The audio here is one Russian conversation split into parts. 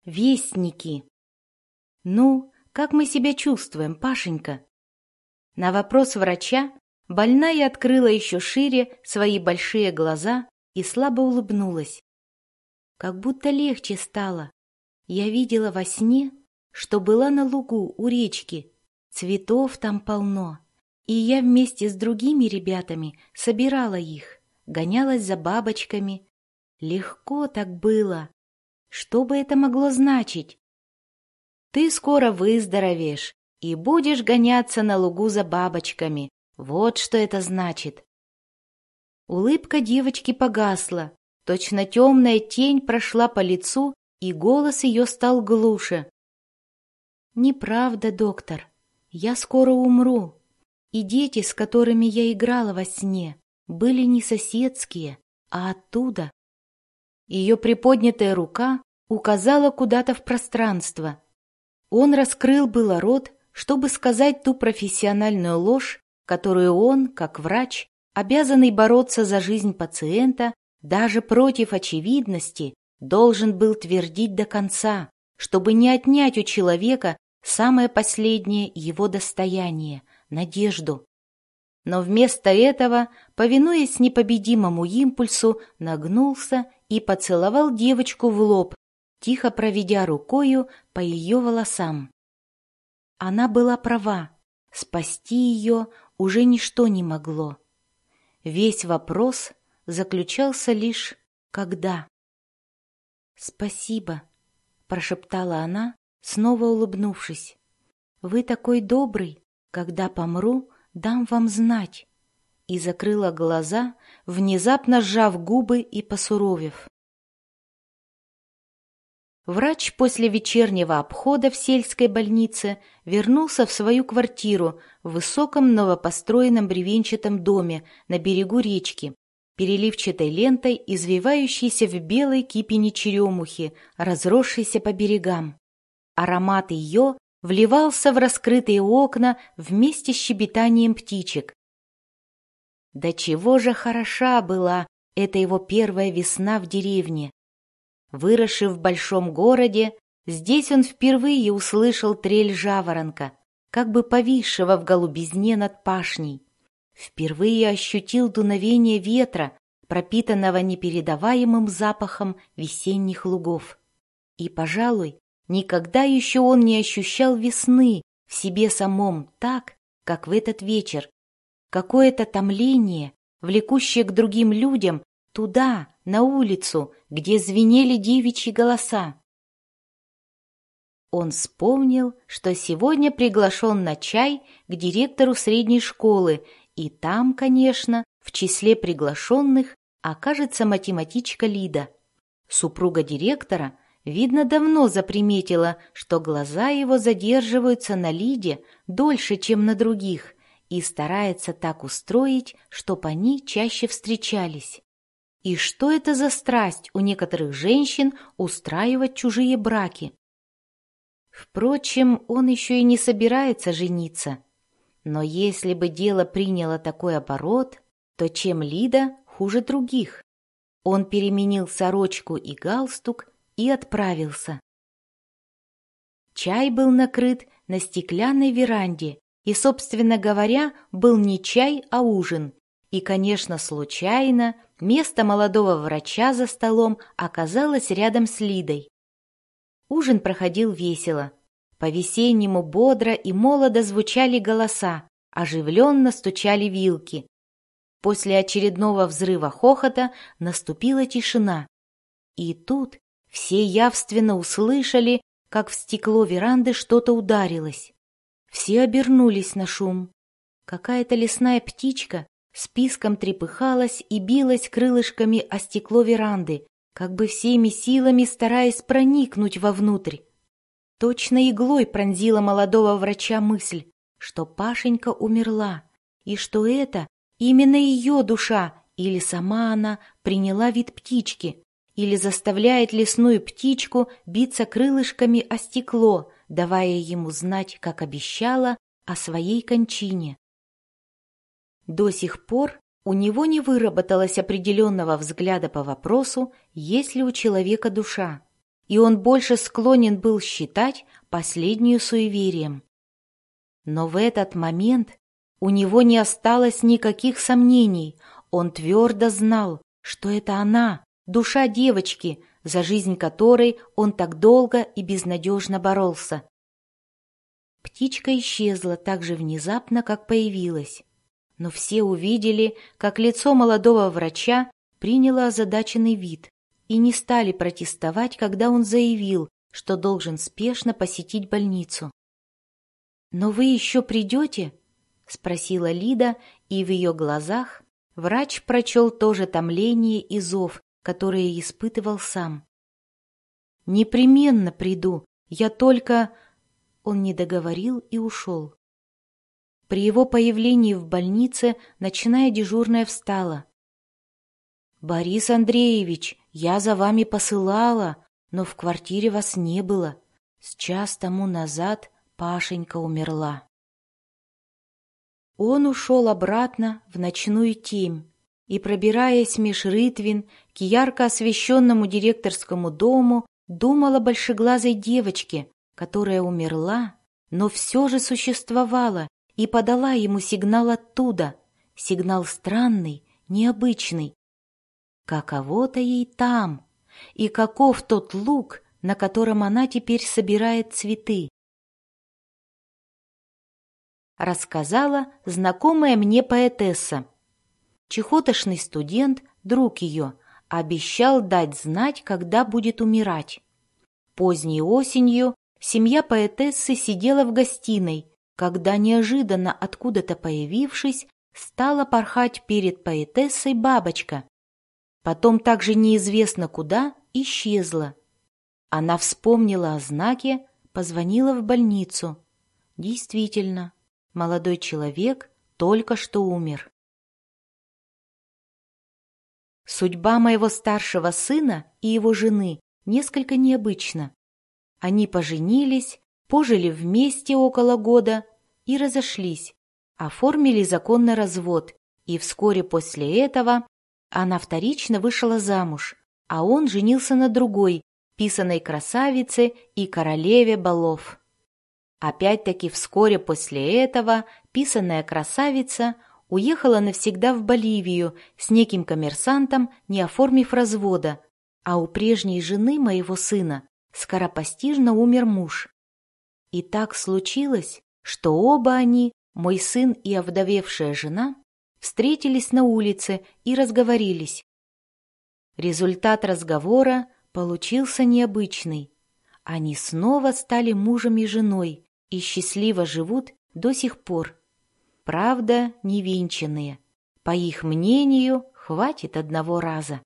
Вестники. Ну, как мы себя чувствуем, Пашенька? На вопрос врача больная открыла еще шире свои большие глаза и слабо улыбнулась. Как будто легче стало. Я видела во сне, что была на лугу у речки. Цветов там полно. И я вместе с другими ребятами собирала их, гонялась за бабочками. Легко так было. Что бы это могло значить? Ты скоро выздоровеешь и будешь гоняться на лугу за бабочками. Вот что это значит. Улыбка девочки погасла. Точно темная тень прошла по лицу, и голос ее стал глуше. «Неправда, доктор. Я скоро умру. И дети, с которыми я играла во сне, были не соседские, а оттуда». Ее приподнятая рука указала куда-то в пространство. Он раскрыл было рот, чтобы сказать ту профессиональную ложь, которую он, как врач, обязанный бороться за жизнь пациента, даже против очевидности, должен был твердить до конца, чтобы не отнять у человека самое последнее его достояние — надежду. Но вместо этого, повинуясь непобедимому импульсу, нагнулся и поцеловал девочку в лоб, тихо проведя рукою по ее волосам. Она была права, спасти ее уже ничто не могло. Весь вопрос заключался лишь «когда?». «Спасибо», — прошептала она, снова улыбнувшись. «Вы такой добрый, когда помру, дам вам знать», и закрыла глаза, внезапно сжав губы и посуровев. Врач после вечернего обхода в сельской больнице вернулся в свою квартиру в высоком новопостроенном бревенчатом доме на берегу речки, переливчатой лентой, извивающейся в белой кипени черемухи, разросшейся по берегам. Аромат ее вливался в раскрытые окна вместе с щебетанием птичек. До чего же хороша была эта его первая весна в деревне! Выросший в большом городе, здесь он впервые услышал трель жаворонка, как бы повисшего в голубизне над пашней. Впервые ощутил дуновение ветра, пропитанного непередаваемым запахом весенних лугов. И, пожалуй, никогда еще он не ощущал весны в себе самом так, как в этот вечер. Какое-то томление, влекущее к другим людям, туда, на улицу, где звенели девичьи голоса. Он вспомнил, что сегодня приглашен на чай к директору средней школы, и там, конечно, в числе приглашенных окажется математичка Лида. Супруга директора, видно, давно заприметила, что глаза его задерживаются на Лиде дольше, чем на других, и старается так устроить, чтоб они чаще встречались. И что это за страсть у некоторых женщин устраивать чужие браки? Впрочем, он еще и не собирается жениться. Но если бы дело приняло такой оборот, то чем Лида хуже других? Он переменил сорочку и галстук и отправился. Чай был накрыт на стеклянной веранде, и, собственно говоря, был не чай, а ужин. И, конечно, случайно место молодого врача за столом оказалось рядом с Лидой. Ужин проходил весело. По-весеннему бодро и молодо звучали голоса, оживленно стучали вилки. После очередного взрыва хохота наступила тишина. И тут все явственно услышали, как в стекло веранды что-то ударилось. Все обернулись на шум. Какая-то лесная птичка с писком трепыхалась и билась крылышками о стекло веранды, как бы всеми силами стараясь проникнуть вовнутрь. Точно иглой пронзила молодого врача мысль, что Пашенька умерла, и что это именно ее душа, или сама она приняла вид птички, или заставляет лесную птичку биться крылышками о стекло, давая ему знать, как обещала, о своей кончине. До сих пор у него не выработалось определенного взгляда по вопросу, есть ли у человека душа. и он больше склонен был считать последнюю суеверием. Но в этот момент у него не осталось никаких сомнений, он твердо знал, что это она, душа девочки, за жизнь которой он так долго и безнадежно боролся. Птичка исчезла так же внезапно, как появилась, но все увидели, как лицо молодого врача приняло озадаченный вид, и не стали протестовать, когда он заявил, что должен спешно посетить больницу. «Но вы еще придете?» — спросила Лида, и в ее глазах врач прочел то же томление и зов, которые испытывал сам. «Непременно приду, я только...» Он не договорил и ушел. При его появлении в больнице ночная дежурная встала. «Борис Андреевич, я за вами посылала, но в квартире вас не было. С час тому назад Пашенька умерла». Он ушел обратно в ночную темь и, пробираясь меж рытвин к ярко освещенному директорскому дому, думал о большеглазой девочке, которая умерла, но все же существовала и подала ему сигнал оттуда, сигнал странный, необычный. Каково-то ей там, и каков тот луг, на котором она теперь собирает цветы. Рассказала знакомая мне поэтесса. Чехотошный студент, друг ее, обещал дать знать, когда будет умирать. Поздней осенью семья поэтессы сидела в гостиной, когда неожиданно откуда-то появившись, стала порхать перед поэтессой бабочка. Потом также неизвестно куда исчезла. Она вспомнила о знаке, позвонила в больницу. Действительно, молодой человек только что умер. Судьба моего старшего сына и его жены несколько необычна. Они поженились, пожили вместе около года и разошлись, оформили законный развод, и вскоре после этого она вторично вышла замуж, а он женился на другой, писаной красавице и королеве балов. Опять-таки вскоре после этого писаная красавица уехала навсегда в Боливию с неким коммерсантом, не оформив развода, а у прежней жены моего сына скоропостижно умер муж. И так случилось, что оба они, мой сын и овдовевшая жена, встретились на улице и разговорились. Результат разговора получился необычный. Они снова стали мужем и женой и счастливо живут до сих пор. Правда, невенчанные. По их мнению, хватит одного раза.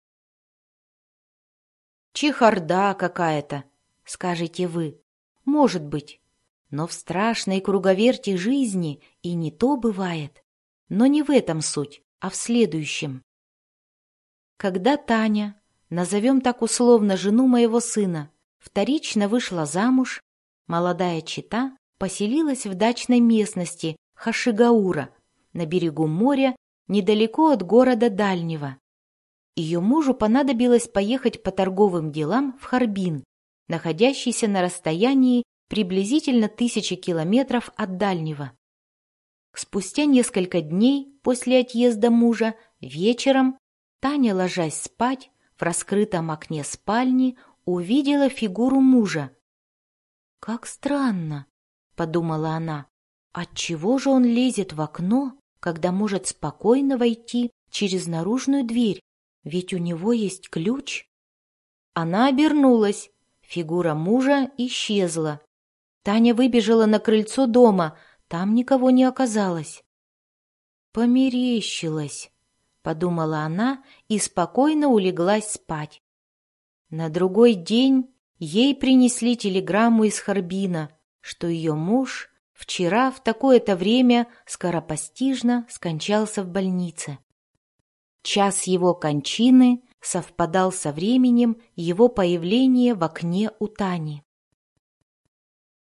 «Чехарда какая-то», — скажете вы. Может быть. Но в страшной круговерти жизни и не то бывает. Но не в этом суть, а в следующем. Когда Таня, назовем так условно жену моего сына, вторично вышла замуж, молодая чета поселилась в дачной местности Хашигаура на берегу моря, недалеко от города Дальнего. Ее мужу понадобилось поехать по торговым делам в Харбин, находящийся на расстоянии приблизительно 1000 километров от Дальнего. Спустя несколько дней после отъезда мужа, вечером, Таня, ложась спать, в раскрытом окне спальни увидела фигуру мужа. «Как странно», — подумала она, — «отчего же он лезет в окно, когда может спокойно войти через наружную дверь, ведь у него есть ключ?» Она обернулась, фигура мужа исчезла. Таня выбежала на крыльцо дома, там никого не оказалось. «Померещилась», — подумала она и спокойно улеглась спать. На другой день ей принесли телеграмму из Харбина, что ее муж вчера в такое-то время скоропостижно скончался в больнице. Час его кончины совпадал со временем его появления в окне у Тани.